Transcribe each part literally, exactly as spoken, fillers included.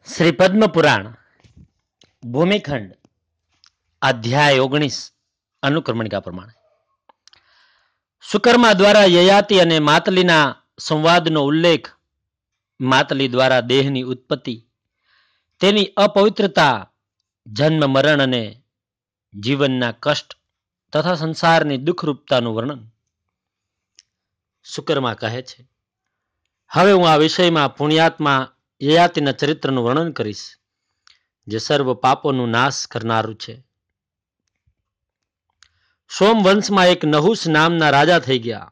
શ્રી પદ્મ પુરાણ ભૂમિખંડ અધ્યાય ઓગણીસ અનુક્રમણિકા પ્રમાણે સુકર્મા દ્વારા યયાતિ અને માતલીના સંવાદનો ઉલ્લેખ, માતલી દ્વારા દેહની ઉત્પત્તિ, તેની અપવિત્રતા, જન્મ મરણ અને જીવનના કષ્ટ તથા સંસારની દુઃખરૂપતાનું વર્ણન. સુકર્મા કહે છે, હવે હું આ વિષયમાં પુણ્યાત્મા યયાતિના ચરિત્રનું વર્ણન કરીશ, જે સર્વ પાપોનું નાશ કરનારું છે. સોમવંશમાં એક નહુસ નામના રાજા થઈ ગયા.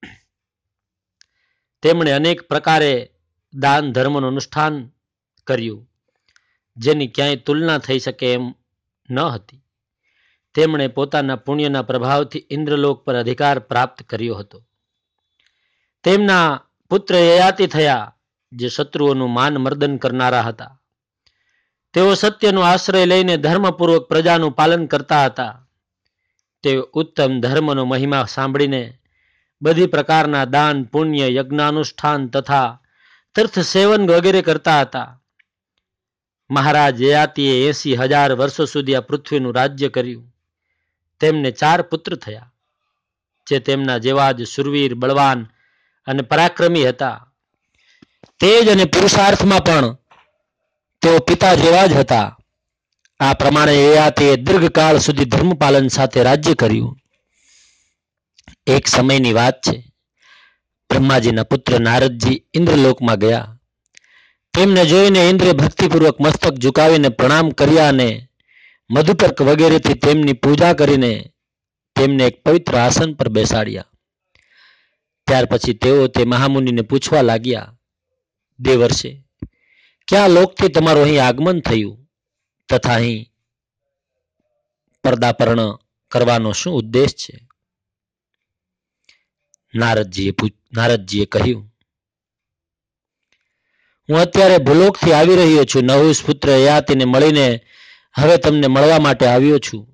તેમણે અનેક પ્રકારે દાન ધર્મનું અનુષ્ઠાન કર્યું, જેની ક્યાંય તુલના થઈ શકે એમ ન હતી. તેમણે પોતાના પુણ્યના પ્રભાવથી ઇન્દ્રલોક પર અધિકાર પ્રાપ્ત કર્યો હતો. તેમના પુત્ર યયાતિ થયા, જે શત્રુઓનું માન મર્દન કરનારા હતા. તેઓ સત્યનો આશ્રય લઈને ધર્મપૂર્વક પ્રજાનું પાલન કરતા હતા. તેઓ ઉત્તમ ધર્મનો મહિમા સાંભળીને બધી પ્રકારના દાન, પુણ્ય, યજ્ઞાનુષ્ઠાન તથા તીર્થ સેવન વગેરે કરતા હતા. મહારાજ યયાતિએ એસી હજાર વર્ષો સુધી આ પૃથ્વીનું રાજ્ય કર્યું. તેમને ચાર પુત્ર થયા, જે તેમના જેવા જ સુરવીર, બળવાન અને પરાક્રમી હતા. તેજ અને પુરુષાર્થમાં પણ તેઓ પિતા જેવા જ હતા. આ પ્રમાણે યયાતિએ દીર્ઘકાળ સુધી ધર્મપાલન સાથે રાજ્ય કર્યું. એક સમયની વાત છે. બ્રહ્માજીના પુત્ર નારદજી ઇન્દ્રલોકમાં ગયા. તેમને જોઈને ઇન્દ્રે ભક્તિપૂર્વક મસ્તક ઝુકાવીને પ્રણામ કર્યા અને મધુપર્ક વગેરેથી તેમની પૂજા કરીને તેમને એક પવિત્ર આસન પર બેસાડ્યા. ત્યાર પછી તેઓ તે મહામુનિને પૂછવા લાગ્યા, દેવર્ષે, કયા લોકથી તમારું અહીં આગમન થયું તથા અહીં પર્દાપર્ણ કરવાનો શું ઉદ્દેશ છે? નારદજીએ નારદજીએ કહ્યું, હું અત્યારે ભૂલોકથી આવી રહ્યો છું. નહુસ પુત્ર યયાતિને મળીને હવે તમને મળવા માટે આવ્યો છું.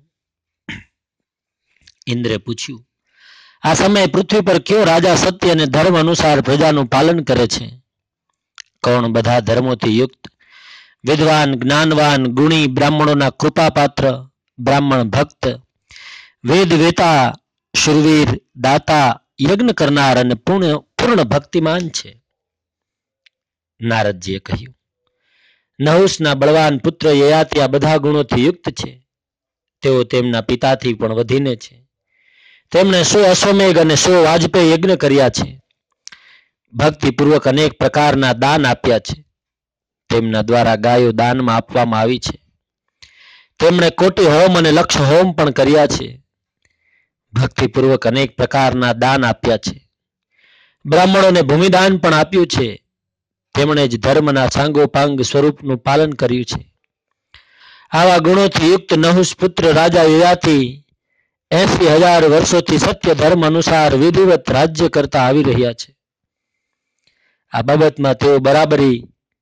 ઇન્દ્રે પૂછ્યું, આ સમયે પૃથ્વી પર કયો રાજા સત્ય અને ધર્મ અનુસાર પ્રજાનું પાલન કરે છે? કોણ બધા ધર્મોથી યુક્ત, વિદ્વાન, જ્ઞાનવાન, ગુણી, બ્રાહ્મણોના કૃપાપાત્ર, બ્રાહ્મણ ભક્ત, વેદ વેતા, શુરવીર, દાતા, યજ્ઞ કરનાર અને પૂર્ણ પૂર્ણ ભક્તિમાન છે? નારદજીએ કહ્યું, નહુસના બળવાન પુત્ર યયાતિ આ બધા ગુણોથી યુક્ત છે. તેઓ તેમના પિતાથી પણ વધીને છે. તેમણે સો અશ્વમેઘ અને સો વાજપેયી યજ્ઞ કર્યા છે. ભક્તિપૂર્વક અનેક પ્રકારના દાન આપ્યા છે. તેમના દ્વારા ગાયો દાનમાં આપવામાં આવી છે. તેમણે કોટી હોમ અને લક્ષ હોમ પણ કર્યા છે. ભક્તિપૂર્વક અનેક પ્રકારના દાન આપ્યા છે. બ્રાહ્મણોને ભૂમિદાન પણ આપ્યું છે. તેમણે જ ધર્મના સાંગોપાંગ સ્વરૂપનું પાલન કર્યું છે. આવા ગુણોથી યુક્ત નહુસ પુત્ર રાજા યયાતિ એસી હજાર વર્ષોથી સત્ય ધર્મ અનુસાર વિધિવત રાજ્ય કરતા આવી રહ્યા છે. આ બાબતમાં તેઓ બરાબરી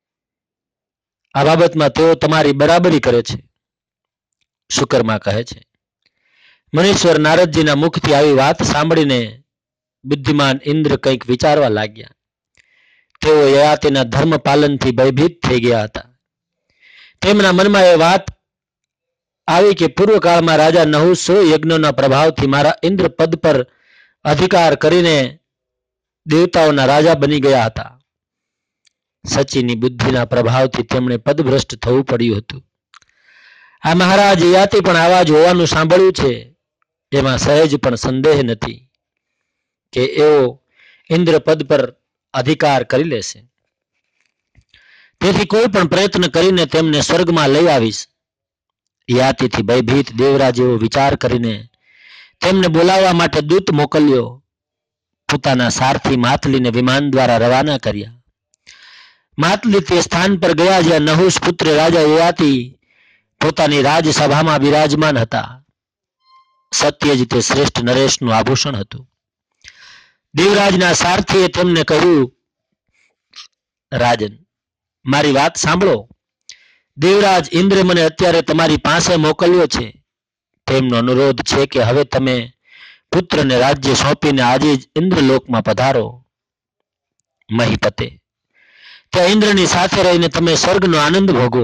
આ બાબતમાં તેઓ તમારી બરાબરી કરે છે. સુકર્મા કહે છે, મુનીશ્વર નારદજીના મુખથી આવી વાત સાંભળીને બુદ્ધિમાન ઇન્દ્ર કંઈક વિચારવા લાગ્યા. તેઓ યયાતિના ધર્મ પાલનથી ભયભીત થઈ ગયા હતા. તેમના મનમાં એ વાત આવી કે પૂર્વકાળમાં રાજા નહુસ સો યજ્ઞોના પ્રભાવથી મારા ઇન્દ્ર પદ પર અધિકાર કરીને દેવતાઓના રાજા બની ગયા હતા. સચીની બુદ્ધિના પ્રભાવથી તેમણે પદભ્રષ્ટ થવું પડ્યું હતું. આ મહારાજ યયાતિ પણ આવા જ હોવાનું સાંભળ્યું છે. એમાં સહેજ પણ સંદેહ નથી કે એઓ ઇન્દ્ર પદ પર અધિકાર કરી લેશે. તેથી કોઈ પણ પ્રયત્ન કરીને તેમને સ્વર્ગમાં લઈ આવીશ. યયાતિથી ભયભીત દેવરાજ એવો વિચાર કરીને તેમને બોલાવવા માટે દૂત મોકલ્યો. પોતાના સારથી માતલીને વિમાન દ્વારા રવાના કર્યા. માતલી તે સ્થાન પર ગયા જ્યાં નહુસ પુત્ર રાજા યયાતિ પોતાની રાજસભામાં બિરાજમાન હતા. સત્ય જ તે શ્રેષ્ઠ નરેશનું આભૂષણ હતું. દેવરાજના સારથીએ તેમને કહ્યું, રાજન, મારી વાત સાંભળો. દેવરાજ ઇન્દ્રે મને અત્યારે તમારી પાસે મોકલ્યો છે. તેમનો અનુરોધ છે કે હવે તમે પુત્રને રાજ્ય સોંપીને આજે જ ઇન્દ્રલોકમાં પધારો. મહીપતે, ત્યાં ઇન્દ્રની સાથે રહીને તમે સ્વર્ગનો આનંદ ભોગવો.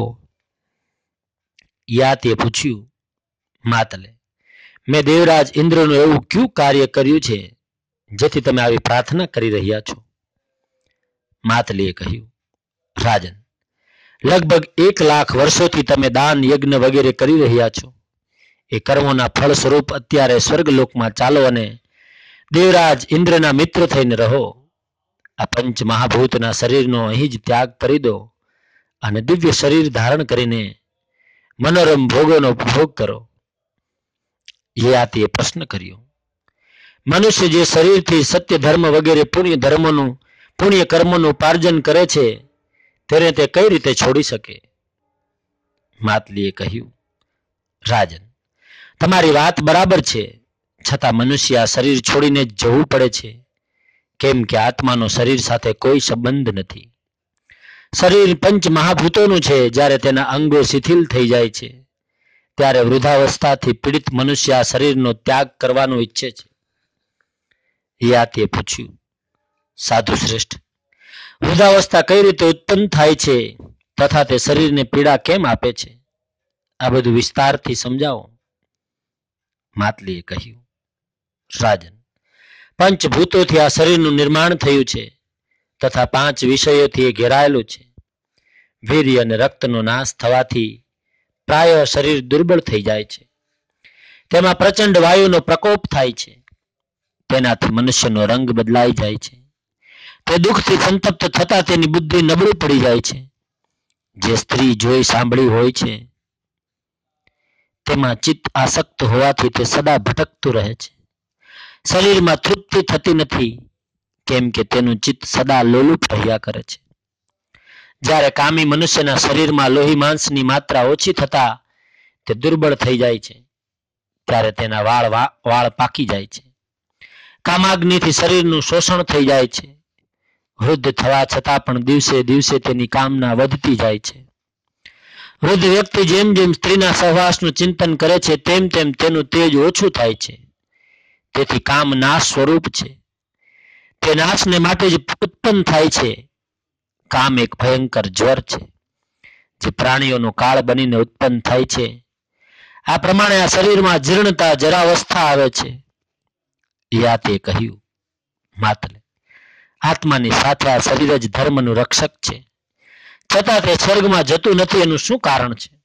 યાતિએ પૂછ્યું, માતલે, મેં દેવરાજ ઇન્દ્રનું એવું કયું કાર્ય કર્યું છે જેથી તમે આવી પ્રાર્થના કરી રહ્યા છો? માતલીએ કહ્યું, રાજન, લગભગ એક લાખ વર્ષોથી તમે દાન યજ્ઞ વગેરે કરી રહ્યા છો. એ કર્મોના ફળ સ્વરૂપ અત્યારે સ્વર્ગલોકમાં ચાલો અને દેવરાજ ઇન્દ્રના મિત્ર થઈને રહો. આ પંચ મહાભૂતના શરીરનો અહીં જ ત્યાગ કરી દો અને દિવ્ય શરીર ધારણ કરીને મનોરમ ભોગોનો ભોગ કરો. યયાતિએ પ્રશ્ન કર્યો, મનુષ્ય જે શરીરથી સત્ય ધર્મ વગેરે પુણ્ય ધર્મોનું પુણ્ય કર્મોનું ઉપાર્જન કરે છે તેને તે કઈ રીતે છોડી શકે? માતલીએ કહ્યું, રાજન, તમારી વાત બરાબર છે, છતાં મનુષ્ય આ શરીર છોડીને જ જવું પડે છે, કેમ કે આત્માનો શરીર સાથે કોઈ સંબંધ નથી. શરીર પંચ મહાભૂતોનું છે. જ્યારે તેના અંગો શિથિલ થઈ જાય છે ત્યારે વૃદ્ધાવસ્થાથી પીડિત મનુષ્ય આ શરીરનો ત્યાગ કરવાનું ઈચ્છે છે. યાતિએ પૂછ્યું, સાધુ શ્રેષ્ઠ, વૃદ્ધાવસ્થા કઈ રીતે ઉત્પન્ન થાય છે તથા તે શરીરને પીડા કેમ આપે છે? આ બધું વિસ્તારથી સમજાવો. માતલીએ કહ્યું, રાજન, પંચભૂતોથી આ શરીરનું નિર્માણ થયું છે તથા પાંચ વિષયોથી એ ઘેરાયેલું છે. વીર્ય અને રક્તનો નાશ થવાથી પ્રાય શરીર દુર્બળ થઈ જાય છે. તેમાં પ્રચંડ વાયુનો પ્રકોપ થાય છે. તેનાથી મનુષ્યનો રંગ બદલાઈ જાય છે. તે દુઃખથી સંતપ્ત થતા તેની બુદ્ધિ નબળી પડી જાય છે. જે સ્ત્રી જોઈ સાંભળી હોય છે તેમાં ચિત્ત આસક્ત હોવાથી તે સદા ભટકતું રહે છે. શરીરમાં તૃપ્તિ થતી નથી, કેમ કે તેનું ચિત્ત સદા લોલુપ રહ્યા કરે છે. જ્યારે કામી મનુષ્યના શરીરમાં લોહી માંસની માત્રા ઓછી થતા તે દુર્બળ થઈ જાય છે ત્યારે તેના વાળ વાળ પાકી જાય છે. કામાગ્નિથી શરીરનું શોષણ થઈ જાય છે. વૃદ્ધ થવા છતાં પણ દિવસે દિવસે તેની કામના વધતી જાય છે. વૃદ્ધ વ્યક્તિ જેમ જેમ સ્ત્રીના સહવાસનું ચિંતન કરે છે તેમ તેમ તેનું તેજ ઓછું થાય છે. તેથી કામ નાશ સ્વરૂપ છે. તે નાશને માટે જ ઉત્પન્ન થાય છે. કામ એક ભયંકર જ્વર છે જે પ્રાણીઓનો કાળ બનીને ઉત્પન્ન થાય છે. આ પ્રમાણે આ શરીરમાં જીર્ણતા જરાવસ્થા આવે છે. યાતે કહ્યું, માતલે, આત્માની સાથે આ શરીર જ ધર્મનું રક્ષક છે, છતાં તે સ્વર્ગમાં જતું નથી, એનું શું કારણ છે?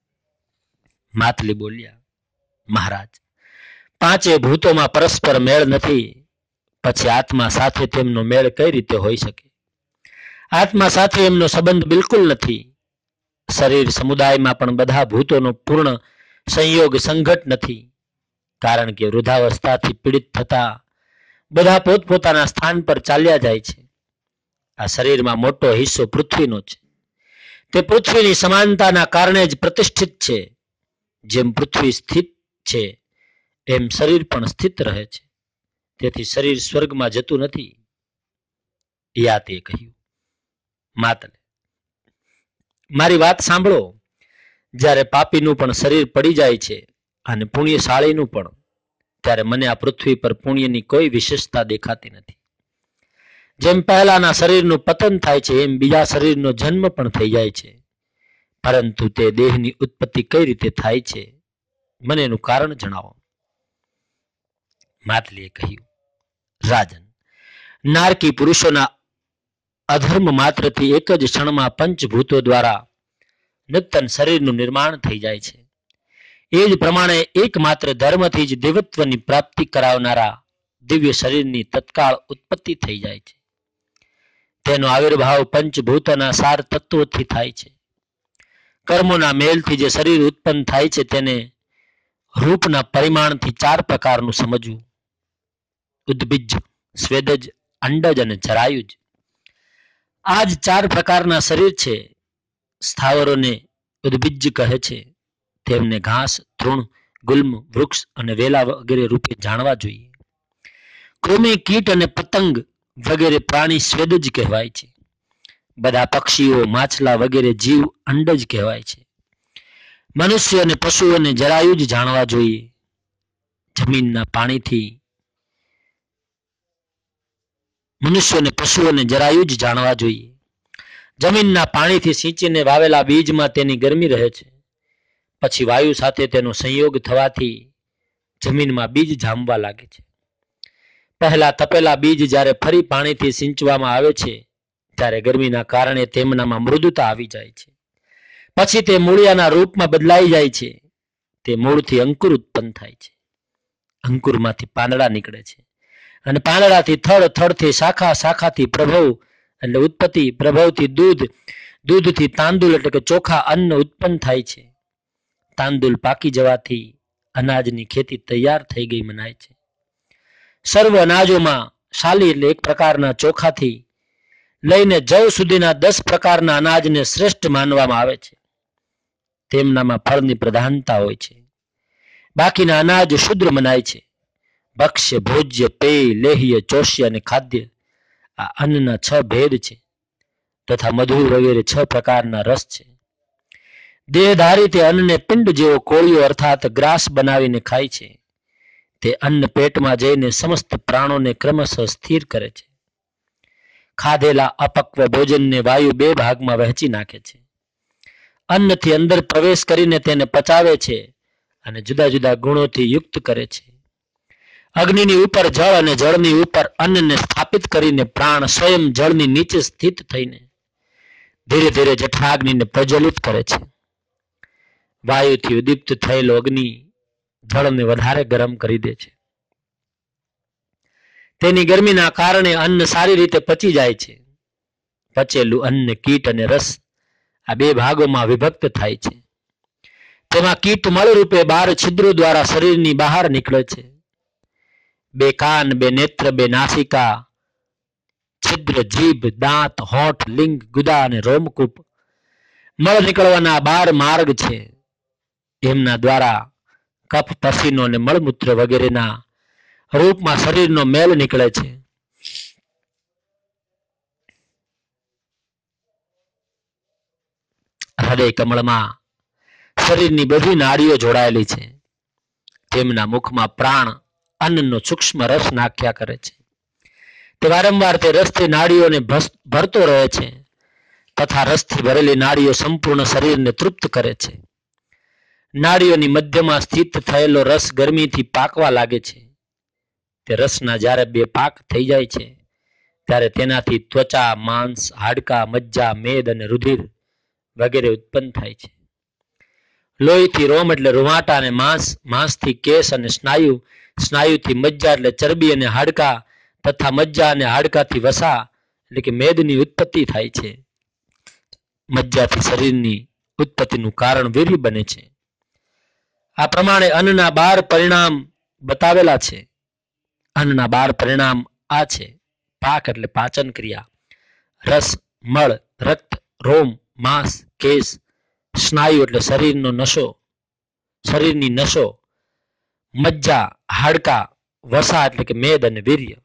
માતલી બોલ્યા, મહારાજ, પાંચે ભૂતોમાં પરસ્પર મેળ નથી, પછી આત્મા સાથે તેમનો મેળ કઈ રીતે હોઈ શકે? આત્મા સાથે એમનો સંબંધ બિલકુલ નથી. શરીર સમુદાયમાં પણ બધા ભૂતોનો પૂર્ણ સંયોગ સંઘટ નથી, કારણ કે વૃદ્ધાવસ્થાથી પીડિત થતા બધા પોતપોતાના સ્થાન પર ચાલ્યા જાય છે. આ શરીરમાં મોટો હિસ્સો પૃથ્વીનો છે. તે પૃથ્વીની સમાનતાના કારણે જ પ્રતિષ્ઠિત છે. જેમ પૃથ્વી સ્થિત છે એમ શરીર પણ સ્થિત રહે છે. તેથી શરીર સ્વર્ગમાં જતું નથી. યાતે કહ્યું, માતલે, મારી વાત સાંભળો. જ્યારે પાપીનું પણ શરીર પડી જાય છે અને પુણ્યશાળીનું પણ, ત્યારે મને આ પૃથ્વી પર પુણ્યની કોઈ વિશેષતા દેખાતી નથી. જેમ પહેલાના શરીરનું પતન થાય છે એમ બીજા શરીરનો જન્મ પણ થઈ જાય છે, પરંતુ તે દેહની ઉત્પત્તિ કઈ રીતે થાય છે મને એનું કારણ જણાવો. માતલીએ કહ્યું, રાજન, નારકી પુરુષોના અધર્મ માત્રથી એક જ ક્ષણમાં પંચભૂતો દ્વારા નૂતન શરીરનું નિર્માણ થઈ જાય છે. એ જ પ્રમાણે એકમાત્ર ધર્મથી જ દેવત્વની પ્રાપ્તિ કરાવનારા દિવ્ય શરીરની તત્કાળ ઉત્પત્તિ થઈ જાય છે. તેનો આવિર્ભાવ પંચભૂતના સાર તત્વોથી થાય છે. કર્મોના મેલથી જે શરીર ઉત્પન્ન થાય છે તેને રૂપના પરિમાણથી ચાર પ્રકારનું સમજવું: ઉદ્બીજ, સ્વેદજ, અંડજ અને જરાયુજ. આ જ ચાર પ્રકારના શરીર છે. સ્થાવરોને ઉદ્બીજ કહે છે. તેમને ઘાસ, તૃણ, ગુલ્મ, વૃક્ષ અને વેલા વગેરે રૂપે જાણવા જોઈએ. કૃમિ, કીટ અને પતંગ વગેરે પ્રાણી સ્વેદજ કહેવાય છે. બધા પક્ષીઓ, માછલા વગેરે જીવ અંડજ કહેવાય છે. મનુષ્ય અને પશુઓને જરાયુજ જાણવા જોઈએ. જમીનના પાણીથી મનુષ્ય અને પશુઓને જરાયુજ જાણવા જોઈએ. જમીનના પાણીથી સિંચીને વાવેલા બીજમાં તેની ગરમી રહે છે. પછી વાયુ સાથે તેનો સંયોગ થવાથી જમીનમાં બીજ જામવા લાગે છે. પહેલા તપેલા બીજ જ્યારે ફરી પાણીથી સિંચવામાં આવે છે ત્યારે ગરમીના કારણે તેમનામાં મૃદુતા આવી જાય છે. પછી તે મૂળિયાના રૂપમાં બદલાઈ જાય છે. તે મૂળથી અંકુર ઉત્પન્ન થાય છે. અંકુરમાંથી પાંદડા નીકળે છે અને પાંદડાથી થડ, થડથી શાખા, શાખાથી પ્રભવ એટલે ઉત્પત્તિ, પ્રભવથી દૂધ, દૂધથી તાંદુલ એટલે કે ચોખા અન્ન ઉત્પન્ન થાય છે. તાંદુલ પાકી જવાથી અનાજની ખેતી તૈયાર થઈ ગઈ મનાય છે. સર્વ અનાજોમાં શાલી એટલે એક પ્રકારના ચોખાથી લઈને જવ સુધીના દસ પ્રકારના અનાજને શ્રેષ્ઠ માનવામાં આવે છે. તેમનામાં ફળની પ્રધાનતા હોય છે. બાકીના અનાજ શુદ્ર મનાય છે. ભક્ષ્ય, ભોજ્ય, પેય, લેહ્ય, ચોષ્ય અને ખાદ્ય આ અન્નના છ ભેદ છે તથા મધુર વગેરે છ પ્રકારના રસ છે. દેહધારી તે અન્નને પિંડ જેવો કોળિયો અર્થાત ગ્રાસ બનાવીને ખાય છે. તે અન્ન પેટમાં જઈને સમસ્ત પ્રાણોને ક્રમશઃ સ્થિર કરે છે. ખાધેલા અપક્વ ભોજનને વાયુ બે ભાગમાં વહેંચી નાખે છે. અન્નથી અંદર પ્રવેશ કરીને તેને પચાવે છે અને જુદા જુદા ગુણોથી યુક્ત કરે છે. અગ્નિની ઉપર જળ અને જળની ઉપર અન્નને સ્થાપિત કરીને પ્રાણ સ્વયં જળની નીચે સ્થિત થઈને ધીરે ધીરે જઠરાગ્નિને પ્રજ્વલિત કરે છે. વાયુથી ઉદ્દીપ્ત થયેલો અગ્નિ જળને વધારે ગરમ કરી દે છે. તેની ગરમીના કારણે અન્ન સારી રીતે પચી જાય છે. પચેલું અન્ન કીટ અને રસ આ બે ભાગોમાં વિભક્ત થાય છે. તેમાં કીટ મળરૂપે બાર છિદ્રો દ્વારા શરીરની બહાર નીકળે છે. બે કાન, બે નેત્ર, બે નાસિકા છિદ્ર, જીભ, દાંત, હોઠ, લિંગ, ગુદા અને રોમકૂપ મળ નીકળવાના બાર માર્ગ છે. એમના દ્વારા કફ, પસીનો અને મળમૂત્ર વગેરેના રૂપમાં શરીરનો મેલ નીકળે છે. હૃદય કમળમાં શરીરની બધી નાડીઓ જોડાયેલી છે. તેમના મુખમાં પ્રાણ અન્નનો સૂક્ષ્મ રસ નાખ્યા કરે છે. તે વારંવાર તે રસથી નાડીઓને ભરતો રહે છે તથા રસથી ભરેલી નાડીઓ સંપૂર્ણ શરીરને તૃપ્ત કરે છે. નાડીઓની મધ્યમાં સ્થિત થયેલો રસ ગરમીથી પાકવા લાગે છે. તે રસના જ્યારે બે પાક થઈ જાય છે ત્યારે તેનાથી ત્વચા, માંસ, હાડકા, મજ્જા, મેદ અને રુધિર વગેરે ઉત્પન્ન થાય છે. લોહીથી રોમ એટલે રૂવાટા અને માંસ, માંસથી કેસ અને સ્નાયુ, સ્નાયુથી મજ્જા એટલે ચરબી અને હાડકા તથા મજ્જા અને હાડકાથી વસા એટલે કે મેદની ઉત્પત્તિ થાય છે. મજ્જાથી શરીરની ઉત્પત્તિનું કારણ વીર્ય બને છે. આ પ્રમાણે અન્નના બાર પરિણામ બતાવેલા છે. અન્નના બાર પરિણામ આ છે: પાક એટલે પાચન ક્રિયા, રસ, મળ, રક્ત, રોમ, માંસ, કેસ, સ્નાયુ એટલે શરીરનો નશો, શરીરની નશો, મજ્જા, હાડકા, વસા એટલે કે મેદ અને વીર્ય.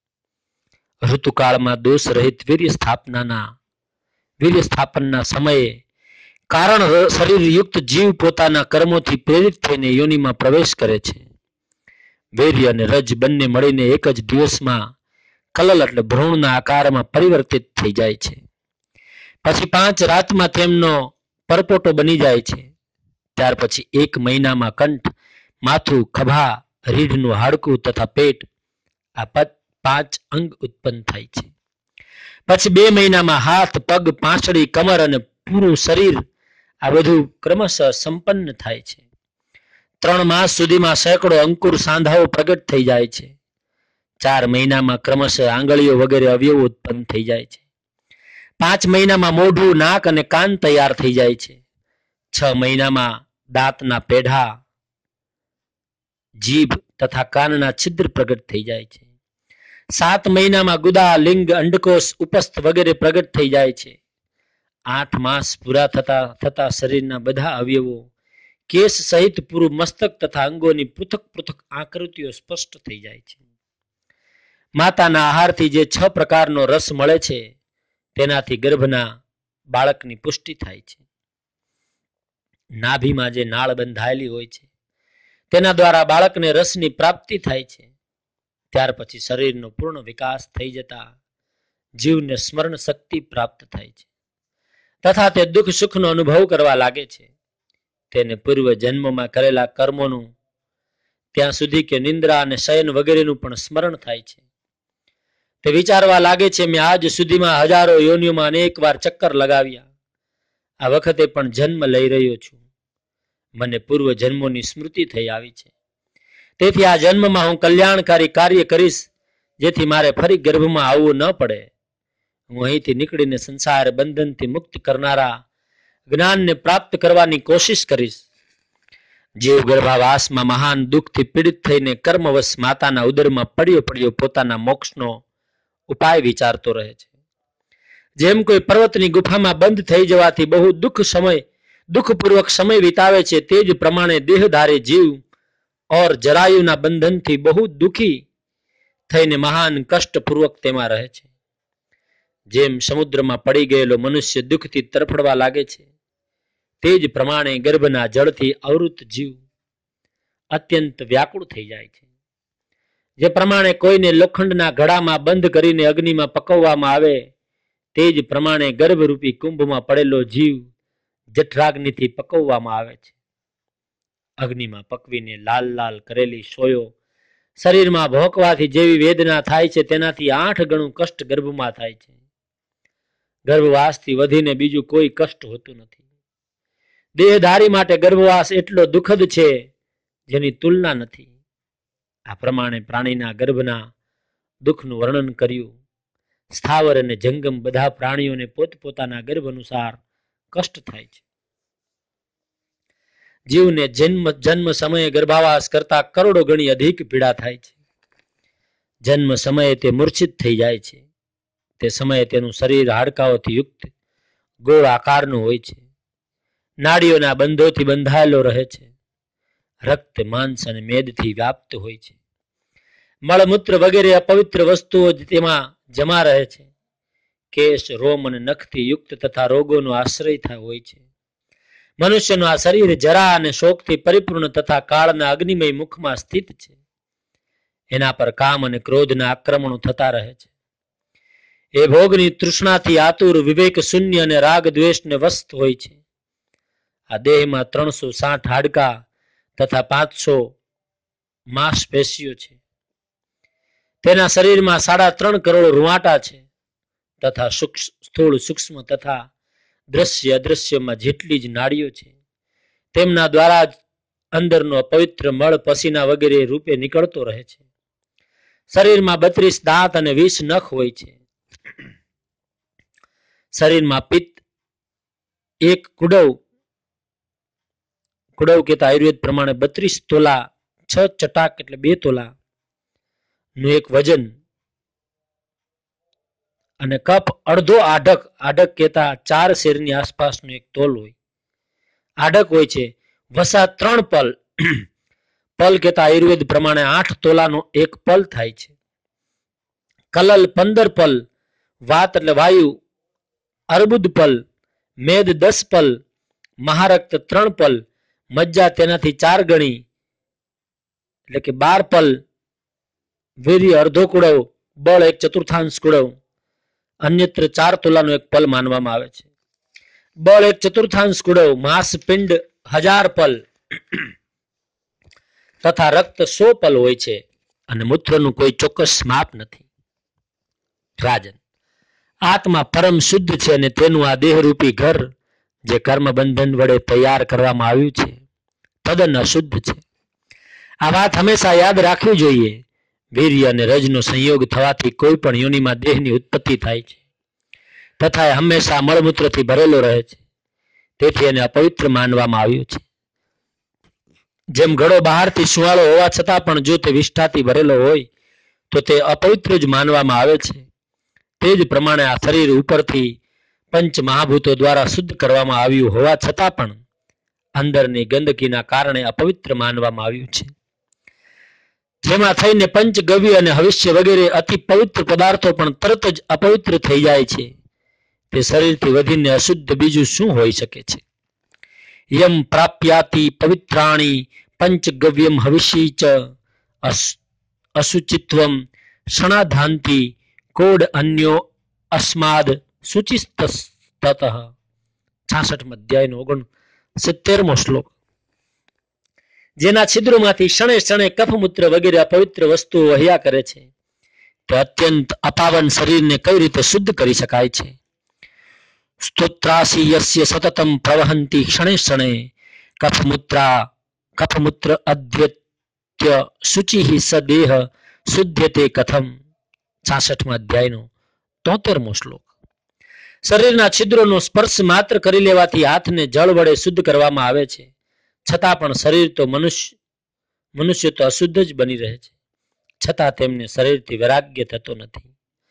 ઋતુકાળમાં દોષ રહિત વીર્ય સ્થાપનાના વીર્ય સ્થાપનના સમયે કારણ શરીર યુક્ત જીવ પોતાના કર્મોથી પ્રેરિત થઈને યોનિમાં પ્રવેશ કરે છે. વીર્ય અને રજ બંને મળીને એક જ દિવસમાં કલલ એટલે ભ્રૂણના આકારમાં પરિવર્તિત થઈ જાય છે. પછી પાંચ રાતમાં તેમનો પરપોટો બની જાય છે. ત્યાર પછી એક મહિનામાં કંઠ, માથું, ખભા, રીઢનું હાડકું તથા પેટ આ પાંચ અંગ ઉત્પન્ન થાય છે. પછી બે મહિનામાં હાથ, પગ, પાંસળી, કમર અને પૂરું શરીર આ બધું ક્રમશઃ સંપન્ન થાય છે. ત્રણ માસ સુધીમાં સેંકડો અંકુર સાંધાઓ પ્રગટ થઈ જાય છે. ચાર મહિનામાં ક્રમશઃ આંગળીઓ વગેરે અવયવો ઉત્પન્ન થઈ જાય છે. પાંચ મહિનામાં મોઢું, નાક અને કાન તૈયાર થઈ જાય છે. છ મહિનામાં દાંતના પેઢા, જીભ તથા કાનના છિદ્ર પ્રગટ થઈ જાય છે. સાત મહિનામાં ગુદા, લિંગ, અંડકોષ, ઉપસ્થ વગેરે પ્રગટ થઈ જાય છે. આઠ માસ પૂરા થતા થતા શરીરના બધા અવયવો, કેસ સહિત પૂરું મસ્તક તથા અંગોની પૃથક પૃથક આકૃતિઓ સ્પષ્ટ થઈ જાય છે. માતાના આહારથી જે છ પ્રકારનો રસ મળે છે તેનાથી ગર્ભના બાળકની પુષ્ટિ થાય છે. નાભીમાં જે નાળ બંધાયેલી હોય છે તેના દ્વારા બાળકને રસની પ્રાપ્તિ થાય છે. ત્યાર પછી શરીરનો પૂર્ણ વિકાસ થઈ જતા જીવને સ્મરણ શક્તિ પ્રાપ્ત થાય છે. તથા તે દુઃખ સુખનો અનુભવ કરવા લાગે છે. તેને પૂર્વ જન્મમાં કરેલા કર્મોનું ત્યાં સુધી કે નિંદ્રા અને શયન વગેરેનું પણ સ્મરણ થાય છે. તે વિચારવા લાગે છે, મેં આજ સુધીમાં હજારો યોનિઓમાં અનેક વાર ચક્કર લગાવ્યા, આ વખતે પણ જન્મ લઈ રહ્યો છું. મને પૂર્વ જન્મોની સ્મૃતિ થઈ આવી છે. તેથી આ જન્મમાં હું કલ્યાણકારી કાર્ય કરીશ, જેથી મારે ફરી ગર્ભમાં આવવું ન પડે. હું અહીંથી નીકળીને સંસાર બંધનથી મુક્ત કરનારા જ્ઞાનને પ્રાપ્ત કરવાની કોશિશ કરીશ. જીવ ગર્ભાવાસમાં મહાન દુઃખથી પીડિત થઈને કર્મવશ માતાના ઉદરમાં પડ્યો પડ્યો પોતાના મોક્ષનો ઉપાય વિચારતો રહે છે. જેમ કોઈ પર્વતની ગુફામાં બંધ થઈ જવાથી બહુ દુઃખ સમય દુઃખપૂર્વક સમય વિતાવે છે, તે જ પ્રમાણે દેહધારી જીવ ઓર જરાયુના બંધનથી બહુ દુઃખી થઈને મહાન કષ્ટપૂર્વક તેમાં રહે છે. જેમ સમુદ્રમાં પડી ગયેલો મનુષ્ય દુઃખથી તરફડવા લાગે છે, તે જ પ્રમાણે ગર્ભના જળથી આવૃત જીવ અત્યંત વ્યાકુળ થઈ જાય છે. જે પ્રમાણે કોઈને લોખંડના ઘડામાં બંધ કરીને અગ્નિમાં પકવવામાં આવે, તે જ પ્રમાણે ગર્ભરૂપી કુંભમાં પડેલો જીવ જઠરાગ્નિથી પકવવામાં આવે છે. અગ્નિમાં પકવીને લાલ લાલ કરેલી સોયો શરીરમાં ભોંકવાથી જેવી વેદના થાય છે, તેનાથી આઠ ગણું કષ્ટ ગર્ભમાં થાય છે. ગર્ભવાસથી વધીને બીજું કોઈ કષ્ટ હોતું નથી. દેહધારી માટે ગર્ભવાસ એટલો દુઃખદ છે, જેની તુલના નથી. આ પ્રમાણે પ્રાણીના ગર્ભના દુઃખનું વર્ણન કર્યું. સ્થાવર અને જંગમ બધા પ્રાણીઓને પોતપોતાના ગર્ભ અનુસાર કષ્ટ થાય છે. જીવને જન્મ જન્મ સમયે ગર્ભાવાસ કરતા કરોડો ગણી અધિક પીડા થાય છે. જન્મ સમયે તે મૂર્છિત થઈ જાય છે. તે સમયે તેનું શરીર હાડકાઓથી યુક્ત ગોળ આકારનું હોય છે. નાડીઓના બંધોથી બંધાયેલો રહે છે. રક્ત, માંસ અને મેદથી વ્યાપ્ત હોય છે. મળમૂત્ર વગેરે અપવિત્ર વસ્તુઓ જ તેમાં જમા રહે છે. કેશ, રોમ અને નખથી યુક્ત તથા રોગોનો આશ્રય હોય છે. મનુષ્યનું આ શરીર જરા અને શોકથી પરિપૂર્ણ તથા કાળના અગ્નિમય મુખમાં સ્થિત છે. એના પર કામ અને ક્રોધના આક્રમણો થતા રહે છે. એ ભોગની તૃષ્ણાથી આતુર, વિવેક શૂન્ય અને રાગ દ્વેષને વસ્ત હોય છે. આ દેહમાં ત્રણસો સાઠ હાડકા તથા પાંચસો માંસપેશીઓ છે. તેના શરીરમાં સાડા ત્રણ કરોડ રૂવાટા છે તથા સ્થૂળ, સૂક્ષ્મ તથા દ્રશ્ય અદ્રશ્યમાં જેટલી જ નાડીઓ છે. તેમના દ્વારા જ અંદરનો અપવિત્ર મળ પસીના વગેરે રૂપે નીકળતો રહે છે. શરીરમાં બત્રીસ દાંત અને વીસ નખ હોય છે. શરીરમાં પિત્ત એક કુડવ કુડવ કહેતા આયુર્વેદ પ્રમાણે બત્રીસ તોલા છ ચટાક એટલે બે તોલા નું એક વજન, અને કફ અડધો આઢક, આઢક કહેતા ચાર શેરની આસપાસનો એક તોલ હોય. આઢક હોય છે. વસા ત્રણ પલ, પલ કહેતા આયુર્વેદ પ્રમાણે આઠ તોલાનો એક પલ થાય છે. કલલ પંદર પલ, વાત એટલે વાયુ અર્બુદ પલ, મેદ દસ પલ, મહારક્ત ત્રણ પલ, મજ્જા તેનાથી ચાર ગણી એટલે કે બાર પલ, વીર્ય અર્ધો કુડવ, બળ એક ચતુર્થાંશ કુડવ, અન્યત્ર ચાર તોલાનો એક પલ માનવામાં આવે છે. બળ એક ચતુર્થાંશ કુડવ, માંસ પિંડ હજાર પલ તથા રક્ત સો પલ હોય છે. અને મૂત્રનું કોઈ ચોક્કસ માપ નથી. રાજન, આત્મા પરમ શુદ્ધ છે અને તેનું આ દેહરૂપી ઘર જે કર્મ બંધન વડે તૈયાર કરવામાં આવ્યું છે, તદ્દન અશુદ્ધ છે. આ વાત હંમેશા યાદ રાખવી જોઈએ. વીર્ય અને રજનો સંયોગ થવાથી કોઈ પણ યોનિમાં દેહની ઉત્પત્તિ થાય છે તથા એ હંમેશા મળમૂત્રથી ભરેલો રહે છે. તેથી એને અપવિત્ર માનવામાં આવ્યું છે. જેમ ઘડો બહારથી સુવાળો હોવા છતાં પણ જો તે વિષ્ઠાથી ભરેલો હોય તો તે અપવિત્ર જ માનવામાં આવે છે, તે જ પ્રમાણે આ શરીર ઉપરથી પંચ મહાભૂતો દ્વારા શુદ્ધ કરવામાં આવ્યું હોવા છતાં પણ અંદરની ગંદકીના કારણે અપવિત્ર માનવામાં આવ્યું છે. જેમાં થઈને પંચ ગવ્ય અને હવિષ્ય વગેરે અતિ પવિત્ર પદાર્થો પણ તરત જ અપવિત્ર થઈ જાય છે. તે શરીરથી વધીને અશુદ્ધ બીજું શું હોઈ શકે છે? યમ પ્રાપ્યાતિ પવિત્રાણી પંચગવ્યમ હવિષી ચ અશુચિત્વમ ક્ષણાધાંતિ કોડ અન્યો અસ્માદ શુચિસ્તતઃ. છાસઠ અધ્યાયનો ઓગણ સિત્તેરમો શ્લોક. જેના છિદ્રોમાંથી ક્ષણે ક્ષણે કફમૂત્ર વગેરે અપવિત્ર વસ્તુઓ વહ્યા કરે છે તે અત્યંત અપાવન શરીરને કઈ રીતે શુદ્ધ કરી શકાય છે? સ્તોત્રાસી યસ્ય સતતમ પ્રવહંતી ક્ષણે ક્ષણે કફમૂત્રા કફમૂત્ર અધ્યત્ય શુચિ સદેહ શુદ્ધ્યતે કથમ. છાસઠમા અધ્યાયનો તોતેરમો શ્લોક. શરીરના છિદ્રોનો સ્પર્શ માત્ર કરી લેવાથી હાથને જળ વડે શુદ્ધ કરવામાં આવે છે, છતાં પણ શરીર તો મનુષ્ય મનુષ્ય તો અશુદ્ધ જ બની રહે છે, છતાં તેમને શરીરથી વૈરાગ્ય થતો નથી.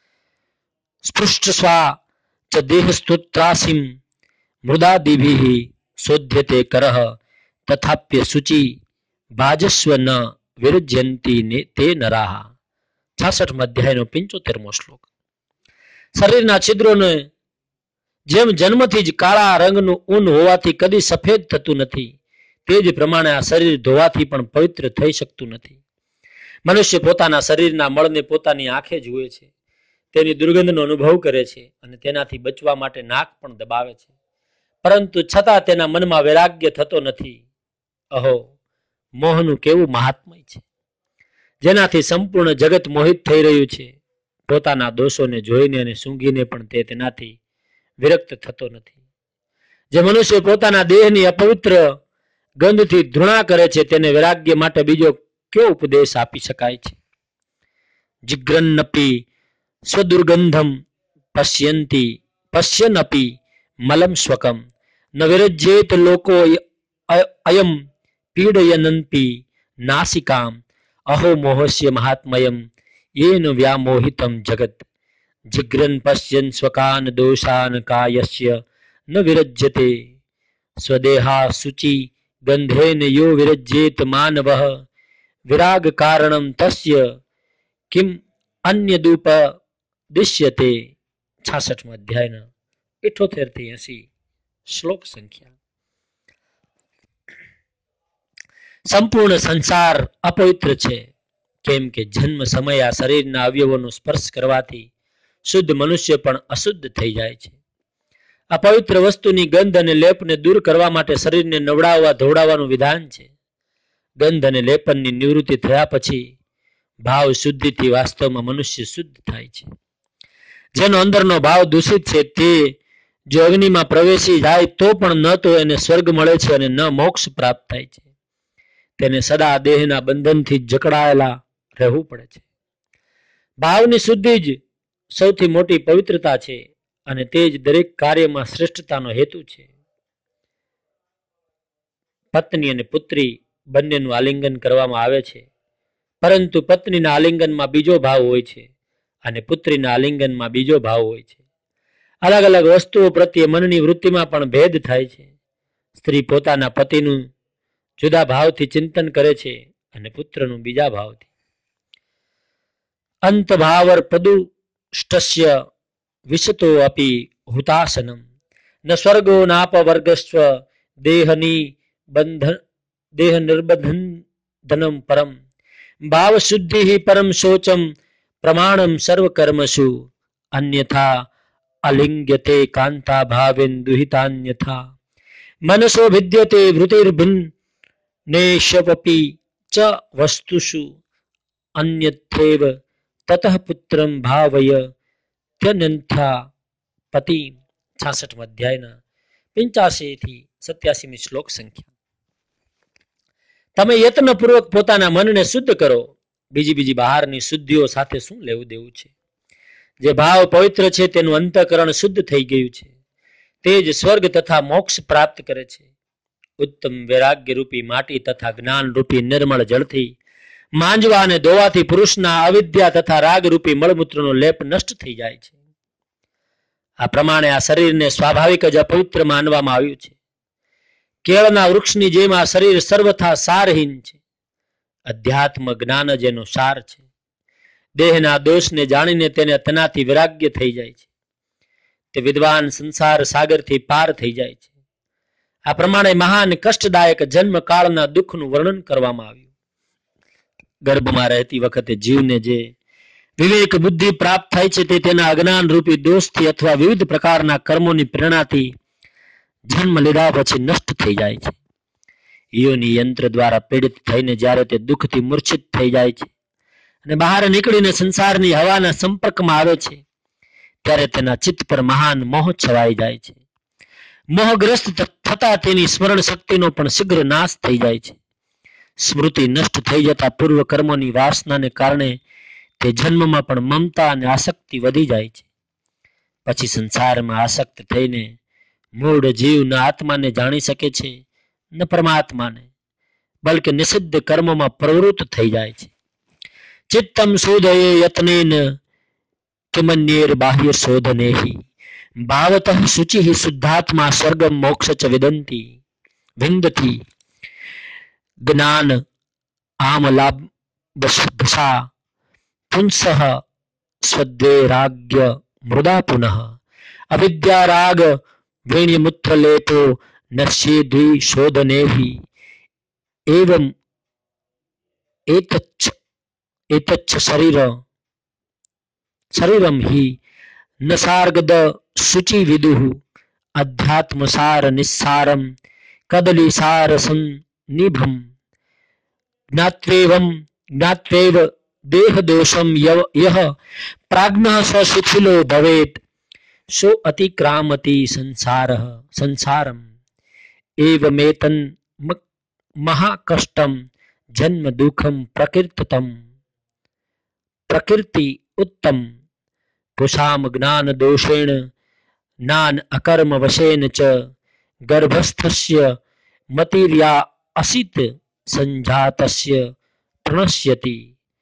સ્પૃષ્ટ સ્વા ચ દેહ સ્તોત્રાસીમ મૃદાદિભિઃ શોધ્યતે કરઃ તથાપ્ય શુચિ ભાજસ્વ ન વિરજ્યંતી તે નરાહ. છાસઠમા અધ્યાયનો પંચોતેરમો શ્લોક. શરીરના છિદ્રોને જેમ જન્મથી જ કાળા રંગનું ઊન હોવાથી કદી સફેદ થતું નથી, તે જ પ્રમાણે આ શરીર ધોવાથી પણ પવિત્ર થઈ શકતું નથી. મનુષ્ય પોતાના શરીરના મળને પોતાની આંખે જુએ છે, તેની દુર્ગંધનો અનુભવ કરે છે અને તેનાથી બચવા માટે નાક પણ દબાવે છે, પરંતુ છતાં તેના મનમાં વૈરાગ્ય થતો નથી. અહો, મોહનું કેવું મહાત્મય છે, જેનાથી સંપૂર્ણ જગત મોહિત થઈ રહ્યું છે. પોતાના દોષોને જોઈને અને સૂંઘીને પણ તે તેનાથી વિરક્ત થતો નથી. જે મનુષ્ય પોતાના દેહની અપવિત્ર ગંધથી ધૃણા કરે છે, તેને વૈરાગ્ય માટે બીજો કયો ઉપદેશ આપી શકાય છે? જિગ્રન્નપી સ્વદુર્ગંધમ પશ્યંતી પશ્યનપી મલમ સ્વકમ ન વિરજ્યેત લોકો અયમ પીડયનંપી નાસિકામ અહો મોહસ્ય મહાત્મયમ येन व्यामोहितम जगत जिग्रन पश्यन् स्वकान दोषान कायस्य न विरज्यते स्वदेहा शुचि गंधेन यो विरज्येत मानवः विराग कारणम तस्य किम अन्य दूप दिश्यते. છાસઠમા અધ્યાયના ઇઠોતેર થી એસી શ્લોક સંખ્યા. સંપૂર્ણ સંસાર અપવિત્ર છે, કેમ કે જન્મ સમયે આ શરીરના અવયવોનો સ્પર્શ કરવાથી શુદ્ધ મનુષ્ય પણ અશુદ્ધ થઈ જાય છે. અપવિત્ર વસ્તુની ગંધ અને લેપને દૂર કરવા માટે શરીરને નવડાવવા ધોવડાવવાનું વિધાન છે. ગંધ અને લેપનની નિવૃત્તિ થયા પછી ભાવ શુદ્ધિથી વાસ્તવમાં મનુષ્ય શુદ્ધ થાય છે. જેનો અંદરનો ભાવ દૂષિત છે તે જો અગ્નિમાં પ્રવેશી જાય તો પણ ન તો એને સ્વર્ગ મળે છે અને ન મોક્ષ પ્રાપ્ત થાય છે. તેને સદા દેહના બંધનથી જકડાયેલા રહેવું પડે છે. ભાવની શુદ્ધિ જ સૌથી મોટી પવિત્રતા છે અને તે જ દરેક કાર્યમાં શ્રેષ્ઠતાનો હેતુ છે. પત્ની અને પુત્રી બંનેનું આલિંગન કરવામાં આવે છે, પરંતુ પત્નીના આલિંગનમાં બીજો ભાવ હોય છે અને પુત્રીના આલિંગનમાં બીજો ભાવ હોય છે. અલગ અલગ વસ્તુઓ પ્રત્યે મનની વૃત્તિમાં પણ ભેદ થાય છે. સ્ત્રી પોતાના પતિનું જુદા ભાવથી ચિંતન કરે છે અને પુત્રનું બીજા ભાવથી. અંતભાવર પદુષ્ટસ્ય વિશતો અપી હુતાસનમ ન સ્વર્ગો નાપવર્ગસ્વ દેહની બંધન દેહ નિર્બંધનમ પરમ ભાવ શુદ્ધિ પરમ શોચમ પ્રમાણમ સર્વકર્મસુ અન્યથા અલિંગ્યતે કાંતા ભાવેન દુહિતાન્યથા મનસો ભિદ્યતે વૃતિર્ભિન્ન નેશવપી ચ વસ્તુષુ અન્યથેવ તતઃ પુત્રમ ભાવય ત્યનંથા પતિ. છાસઠમા અધ્યાયના પંચ્યાસી થી સત્યાસીમી શ્લોક સંખ્યા. તમે યત્નપૂર્વક પોતાના મનને શુદ્ધ કરો. બીજી બીજી બહારની શુદ્ધિઓ સાથે શું લેવું દેવું છે? જે ભાવ પવિત્ર છે તેનું અંતઃકરણ શુદ્ધ થઈ ગયું છે, તે જ સ્વર્ગ તથા મોક્ષ પ્રાપ્ત કરે છે. ઉત્તમ વૈરાગ્ય રૂપી માટી તથા જ્ઞાન રૂપી નિર્મળ જળથી માંજવા અને ધોવાથી પુરુષના અવિદ્યા તથા રાગ રૂપી મળમૂત્રનો લેપ નષ્ટ થઈ જાય છે. આ પ્રમાણે આ શરીરને સ્વાભાવિક જ અપવિત્ર માનવામાં આવ્યું છે. કેળના વૃક્ષની જેમ આ શરીર સર્વથા સારહીન છે. અધ્યાત્મ જ્ઞાન જ એનો સાર છે. દેહના દોષને જાણીને તેને તેનાથી વિરાગ્ય થઈ જાય છે. તે વિદ્વાન સંસાર સાગરથી પાર થઈ જાય છે. આ પ્રમાણે મહાન કષ્ટદાયક જન્મ કાળના દુઃખનું વર્ણન કરવામાં આવ્યું. ગર્ભમાં રહેતી વખતે જીવને જે વિવેક બુદ્ધિ પ્રાપ્ત થાય છે તે તેના અજ્ઞાન રૂપી દોષથી અથવા વિવિધ પ્રકારના કર્મોની પ્રેરણાથી જન્મ લીધા પછી નષ્ટ થઈ જાય છે. યોની યંત્ર દ્વારા પીડિત થઈને જ્યારે તે દુઃખથી મૂર્છિત થઈ જાય છે અને બહાર નીકળીને સંસારની હવાના સંપર્કમાં આવે છે ત્યારે તેના ચિત્ત પર મહાન મોહ છવાઈ જાય છે. મોહગ્રસ્ત થતા તેની સ્મરણ શક્તિનો પણ શીઘ્ર નાશ થઈ જાય છે. સ્મૃતિ નષ્ટ થઈ જતા પૂર્વ કર્મોની વાસનાને કારણે તે જન્મમાં પણ મમતા અને આસક્તિ વધી જાય છે. પછી સંસારમાં આસક્ત થઈને મૂળ જીવ ન આત્માને જાણી શકે છે ન પરમાત્માને, બલકે નિષિદ્ધ કર્મમાં પ્રવૃત્ત થઈ જાય છે. ચિત્તમ શોધયે યત્નેન કિમન્યેર બાહ્ય શોધનેહી ભાવતઃ શુચિ શુદ્ધાત્મા સ્વર્ગમ મોક્ષ ચ વિદંતી વિંદતી જ્ઞાન આમલાભ દશા પુંસઃ સ્વદ્વૈરાગ્ય મૃદા પુનઃ અવિદ્યા રાગ વેણ્યમૂત્ર લેપો નશ્યેદ્વિ શોધનેહી એવં એતચ્છ એતચ્છ શરીર શરીરમ હિ નસાર્ગદ શુચિ વિદુઃ અધ્યાત્મસાર નિસ્સારમ કદલીસાર સંનિભમ જ્ઞાત્વેવમ જ્ઞાત્વૈવ દેહ દોષમ યહ પ્રાજ્ઞઃ સ્વશિથિલો ભવેત સો અતિક્રામતિ સંસારઃ સંસારમ એવમેતન મહાકષ્ટમ જન્મ દુઃખમ પ્રકીર્તતમ પ્રકીર્તિ ઉત્તમ પુષામ જ્ઞાન દોષેણ જ્ઞાન અકર્મ વશેન ચ ગર્ભસ્થસ્ય મતિર્યા અસિત સંજાતસ્ય પ્રણશ્યતિ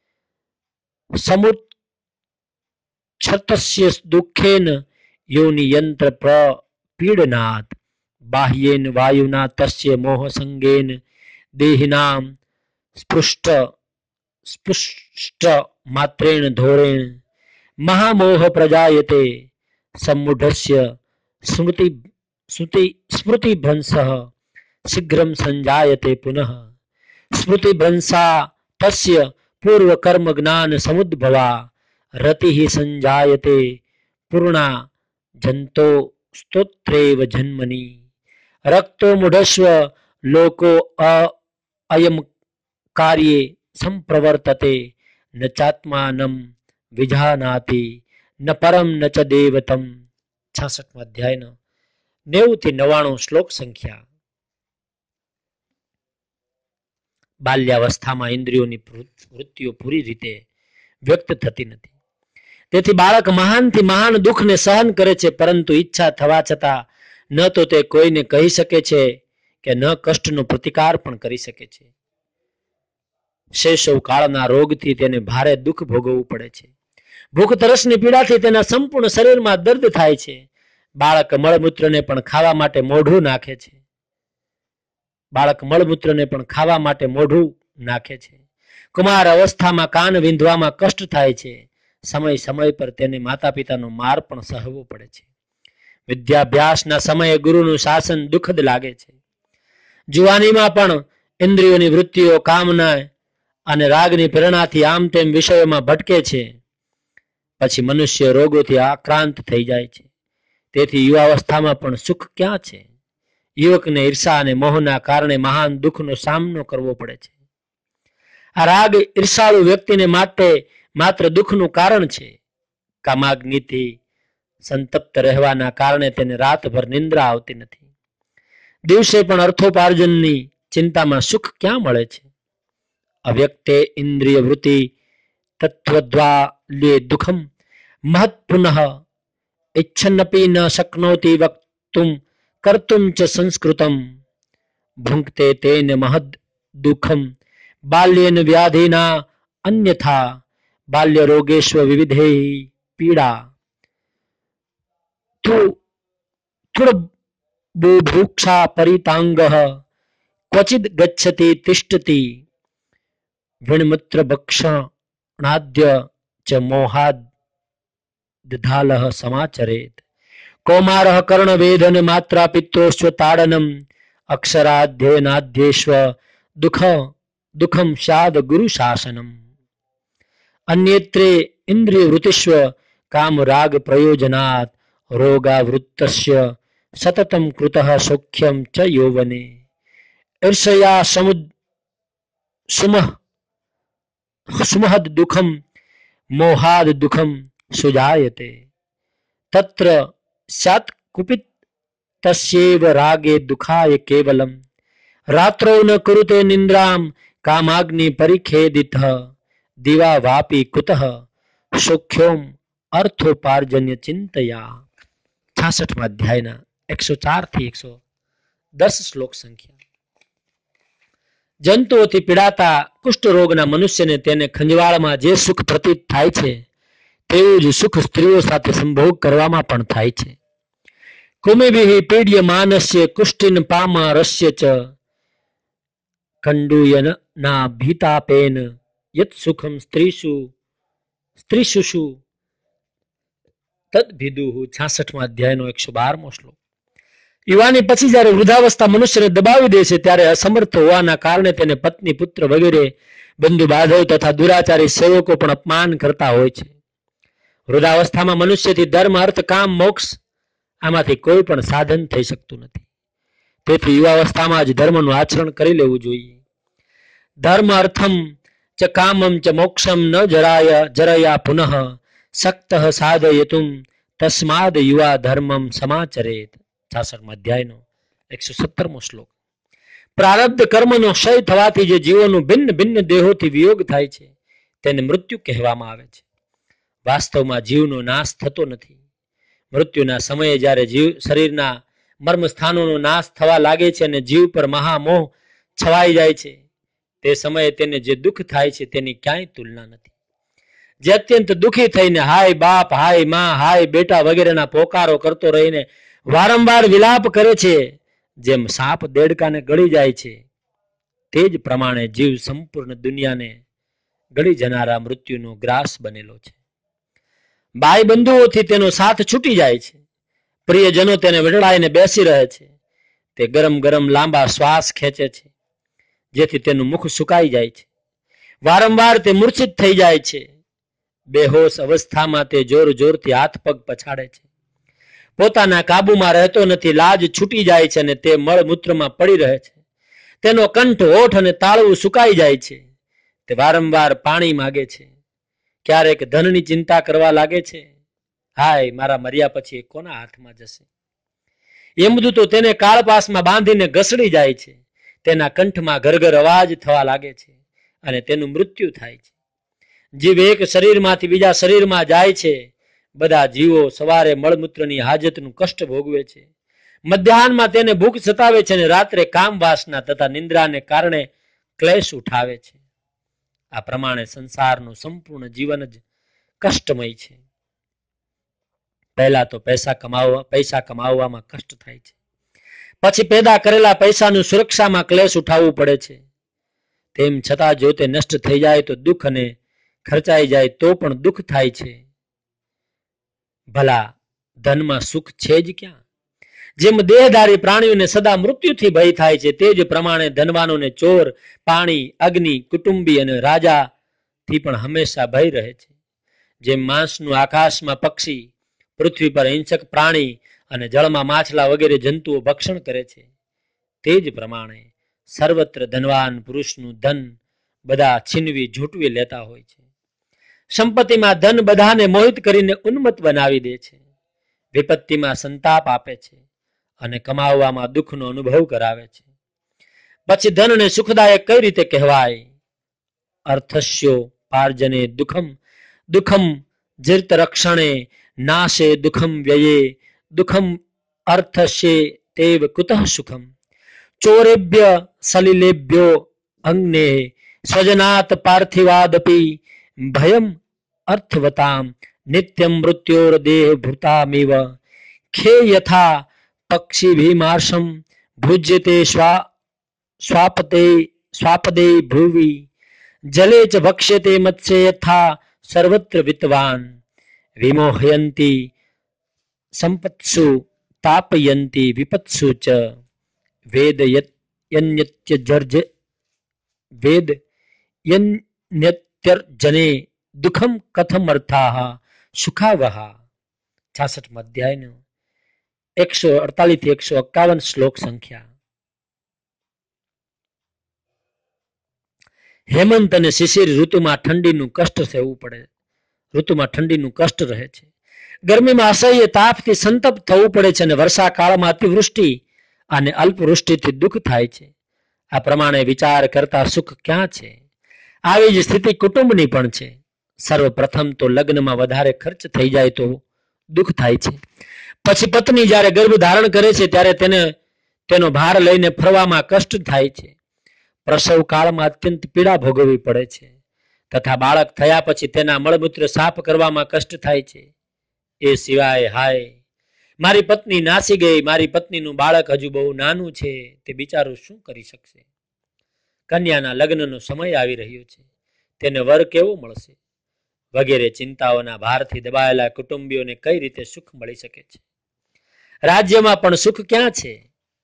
સમુચ્છતસ્ય દુઃખેન યોનિ યંત્ર પ્રપીડનાત બાહ્યેન વાયુના તસ્ય મોહ સંગેન દેહિનામ સ્પૃષ્ટ સ્પૃષ્ટ માત્રેણ ધોરેણ મહામોહ પ્રજાયતે સમૂઢસ્ય સ્મૃતિ સ્મૃતિ સ્મૃતિભ્રંશઃ શીઘ્રમ સંજાયતે પુનઃ સ્મૃતિભ્રંશા તસ્ય પૂર્વ કર્મ જ્ઞાન સમુદ્ભવા રતિઃ સંજાયતે પૂર્ણા જંતો સ્તોત્રેવ જન્મની રક્તો મૂઢસ્વ લોકો અયમ કાર્યે સંપ્રવર્તતે ન ચાત્માનમ વિજાનાતિ ન પરમ ન ચ દેવતમ. છાસઠમા અધ્યાયનો નેવું થી નવ્વાણું શ્લોક સંખ્યા. બાલ્યાવસ્થામાં ઇન્દ્રિયોની વૃત્તિઓ પૂરી રીતે વ્યક્ત થતી નથી. તેથી બાળક મહાનથી મહાન દુઃખને સહન કરે છે, પરંતુ ઈચ્છા થવા છતાં ન તો તે કોઈને કહી શકે છે કે ન કષ્ટનો પ્રતિકાર પણ કરી શકે છે. શૈશવ કાળના રોગથી તેને ભારે દુઃખ ભોગવવું પડે છે. ભૂખ તરસની પીડાથી તેના સંપૂર્ણ શરીરમાં દર્દ થાય છે. બાળક મળમૂત્રને પણ ખાવા માટે મોઢું નાખે છે. બાળક મળમૂત્રને પણ ખાવા માટે મોઢું નાખે છે. કુમાર અવસ્થામાં કાન વિંધવામાં કષ્ટ થાય છે. સમય સમય પર તેને માતા પિતાનો માર પણ સહવો પડે છે. વિદ્યાભ્યાસના સમયે ગુરુનું શાસન દુઃખદ લાગે છે. જુવાનીમાં પણ ઇન્દ્રિયોની વૃત્તિઓ કામના અને રાગની પ્રેરણાથી આમ તેમ વિષયોમાં ભટકે છે. પછી મનુષ્ય રોગોથી આક્રાંત થઈ જાય છે. તેથી યુવાવસ્થામાં પણ સુખ ક્યાં છે? યુવકને ઈર્ષા અને મોહના કારણે મહાન દુઃખનો સામનો કરવો પડે છે. આ રાગ ઈર્ષાળુ વ્યક્તિને માટે માત્ર દુઃખનું કારણ છે. કામાગ્નિથી સંતપ્ત રહેવાના કારણે તેને રાતભર નિંદ્રા આવતી નથી. દિવસે પણ અર્થોપાર્જનની ચિંતામાં સુખ ક્યાં મળે છે? અવ્યક્તે ઇન્દ્રિય વૃત્તિ તત્વદ્વાલ્યે દુઃખમ મહત પુનઃ ઇચ્છન્નપી ન શક્નોતિ વક્તુમ કર્તુમ ચ સંસ્કૃતમ ભુંક્તે તેન મહદ દુઃખમ બાલ્યેન વ્યાધિના અન્યથા બાલ્ય રોગેશ્વ વિવિધે પીડા બુભુક્ષા પરિતાંગ ક્વચિદ ગચ્છતિ તિષ્ઠતિ વિણમૂત્ર ભક્ષણાદ્ય ચ મોહાદ દધાલહ સમાચરેત કૌમારઃ કર્ણવેદન માત્રા પિત્રોસ્વ તાડનમ અક્ષરાધ્યયનાધ્યેશ્વ દુઃખ દુઃખમ સ્યાદ ગુરુ શાસનમ અન્યેત્રે ઇન્દ્રિય વૃત્તિશ્વ કામ રાગ પ્રયોજનાત રોગાવૃત્તસ્ય સતતમ કૃતઃ સૌખ્યમ ચ યૌવને ઈર્ષયા સમુદ સુમહ સુમહદ દુઃખમ મોહાદ દુઃખમ સુજાયતે તત્ર સ્યાત કુપિત તસ્યૈવ રાગે દુઃખાય કેવલમ રાત્રૌ ન કુરુતે નિંદ્રામ કામાગ્નિ પરિખેદિતઃ દિવા વાપી કુતઃ સૌખ્યોમ અર્થોપાર્જન્ય ચિંતયા. છાસઠમાં અધ્યાયના એકસો ચાર થી એકસો દસ શ્લોક સંખ્યા. જંતુઓથી પીડાતા કુષ્ઠ રોગના મનુષ્યને તેને ખંજવાળમાં જે સુખ પ્રતીત થાય છે તેવું જ સુખ સ્ત્રીઓ સાથે સંભોગ કરવામાં પણ થાય છે. કુમિભિઃ પીડ્ય માનસ્ય કુષ્ઠિન પામા રસ્ય ચ કંડુયન ના ભીતાપેન યત સુખમ સ્ત્રીષુ સ્ત્રીશુષુ તદ્ભિદુઃ. છાસઠમાં અધ્યાયનો એકસો બારમો શ્લોક. યુવાની પછી જ્યારે વૃદ્ધાવસ્થા મનુષ્યને દબાવી દે છે ત્યારે અસમર્થ હોવાના કારણે તેને પત્ની પુત્ર વગેરે બંધુ બાંધવ તથા દુરાચારી સેવકો પણ અપમાન કરતા હોય છે. વૃદ્ધાવસ્થામાં મનુષ્યથી ધર્મ અર્થ કામ મોક્ષ આમાંથી કોઈ પણ સાધન થઈ શકતું નથી. તેથી યુવાવસ્થામાં જ ધર્મનું આચરણ કરી લેવું જોઈએ. ધર્મ અર્થમ ચ કામમ ચ મોક્ષમ ન જરાય જરયા પુનઃ સક્તઃ સાધયતુમ તસ્માદ યુવા ધર્મમ સમાચરેત. છાસઠમાં અધ્યાયનો એકસો સત્તરમો શ્લોક. પ્રારબ્ધ કર્મનો ક્ષય થવાથી જે જીવોનું ભિન્ન ભિન્ન દેહોથી વિયોગ થાય છે તેને મૃત્યુ કહેવામાં આવે છે. વાસ્તવમાં જીવનો નાશ થતો નથી. મૃત્યુના સમયે જ્યારે જીવ શરીરના મર્મ સ્થાનોનો નાશ થવા લાગે છે અને જીવ પર મહામોહ છવાઈ જાય છે તે સમયે તેને જે દુઃખ થાય છે તેની ક્યાંય તુલના નથી. જે અત્યંત દુઃખી થઈને હાય બાપ, હાય માં, હાય બેટા વગેરેના પોકારો કરતો રહીને વારંવાર વિલાપ કરે છે, જેમ સાપ દેડકાને ગળી જાય છે તે જ પ્રમાણે જીવ સંપૂર્ણ દુનિયાને ગળી જનારા મૃત્યુનો ગ્રાસ બનેલો છે. ભાઈ બંધુઓથી તેનો સાથ છૂટી જાય છે. પ્રિયજનો તેને વડળાઈને બેસી રહે છે. તે ગરમ ગરમ લાંબા શ્વાસ ખેંચે છે જેથી તેનું મુખ સુકાઈ જાય છે. વારંવાર તે મૂર્છિત થઈ જાય છે. બેહોશ અવસ્થામાં તે જોર જોરથી હાથ પગ પછાડે છે. પોતાના કાબુમાં રહેતો નથી. લાજ છૂટી જાય છે અને તે મળમૂત્રમાં પડી રહે છે. તેનો કંઠ, હોઠ અને તાળવું સુકાઈ જાય છે. તે વારંવાર પાણી માગે છે. ક્યારેક ધનની ચિંતા કરવા લાગે છે. હાય, મારા મર્યા પછી એ કોના હાથમાં જશે? યમદૂતો તેને કાળપાસમાં બાંધીને ઘસડી જાય છે. તેના કંઠમાં ઘરઘર અવાજ થવા લાગે છે અને તેનું મૃત્યુ થાય છે. જીવ એક શરીરમાંથી બીજા શરીરમાં જાય છે. બધા જીવો સવારે મળમૂત્રની હાજતનું કષ્ટ ભોગવે છે. મધ્યાહનમાં તેને ભૂખ સતાવે છે અને રાત્રે કામ વાસના તથા નિંદ્રાને કારણે ક્લેશ ઉઠાવે છે. આ પ્રમાણે સંસારનું સંપૂર્ણ જીવન જ કષ્ટમય છે. પહેલા તો પૈસા કમાવવા પૈસા કમાવવામાં કષ્ટ થાય છે. પછી પેદા કરેલા પૈસાનું સુરક્ષામાં ક્લેશ ઉઠાવવું પડે છે. તેમ છતાં જો તે નષ્ટ થઈ જાય તો દુઃખ અને ખર્ચાઈ જાય તો પણ દુઃખ થાય છે. ભલા ધનમાં સુખ છે જ ક્યાં? જેમ દેહધારી પ્રાણીઓને સદા મૃત્યુથી ભય થાય છે તે જ પ્રમાણે ધનવાનોને ચોર, પાણી, અગ્નિ, કુટુંબી અને રાજાથી પણ હંમેશા ભય રહે છે. જેમ માંસનું આકાશમાં પક્ષી, પૃથ્વી પર હિંસક પ્રાણી અને જળમાં માછલા વગેરે જંતુઓ ભક્ષણ કરે છે તે જ પ્રમાણે સર્વત્ર ધનવાન પુરુષનું ધન બધા છીનવી ઝૂંટવી લેતા હોય છે. સંપત્તિમાં ધન બધાને મોહિત કરીને ઉન્મત્ત બનાવી દે છે. વિપત્તિમાં સંતાપ આપે છે અને કમાવવામાં દુઃખનો અનુભવ કરાવે છે. પછી ધનને સુખદાયક કઈ રીતે કહેવાય? અર્થસ્યો પાર્જને દુઃખમ દુઃખમ જીર્ત રક્ષણે નાશે દુઃખમ વ્યયે દુઃખમ અર્થસ્ય તેવ કુતઃ સુખમ ચોરેભ્ય સલિલેભ્યો અગ્ને સ્વજનાત પાર્થિવાદપી ભયમ અર્થવતામ નિત્યમ મૃત્યોર દેહ ભૂતામિવ ખે યથા પક્ષી ભીમાર્ષમ ભુજ્યતે સ્વા સ્વાપતે સ્વાપદે ભ્રુવિ જલે ચ ભક્ષ્યતે મત્સ્ય યથા સર્વત્ર વિત્વાન વિમોહયંતી સંપત્સુ તાપયંતી વિપત્સુ ચ વેદ યન્યત્ય જર્જ વેદ યન્યત્યર્જને દુઃખમ કથમ અર્થાઃ સુખાવહા. છાસઠમાં અધ્યાયનો એકસો અડતાલીસ થી એકસો એકાવન શ્લોક સંખ્યા. હેમંત અને શિશિર ઋતુમાં ઠંડીનું કષ્ટ સહેવું પડે. ઋતુમાં ઠંડીનું કષ્ટ રહે છે. ગરમીમાં અસહ્ય તાપથી સંતપ્ત થવું પડે છે અને વર્ષા કાળમાં અતિવૃષ્ટિ અને અલ્પવૃષ્ટિથી દુઃખ થાય છે. આ પ્રમાણે વિચાર કરતા સુખ ક્યાં છે? આવી જ સ્થિતિ કુટુંબની પણ છે. સર્વપ્રથમ તો લગ્નમાં વધારે ખર્ચ થઈ જાય તો દુઃખ થાય છે. પછી પત્ની જ્યારે ગર્ભ ધારણ કરે છે ત્યારે તેને તેનો ભાર લઈને ફરવામાં કષ્ટ થાય છે. પ્રસવ કાળમાં અત્યંત પીડા ભોગવવી પડે છે તથા બાળક થયા પછી તેના મળમૂત્ર સાફ કરવામાં કષ્ટ થાય છે. એ સિવાય હાય મારી પત્ની નાસી ગઈ, મારી પત્નીનું બાળક હજુ બહુ નાનું છે, તે બિચારું શું કરી શકશે? કન્યાના લગ્નનો સમય આવી રહ્યો છે, તેને વર કેવો મળશે? વગેરે ચિંતાઓના ભારથી દબાયેલા કુટુંબીઓને કઈ રીતે સુખ મળી શકે છે? રાજ્યમાં પણ સુખ ક્યાં છે?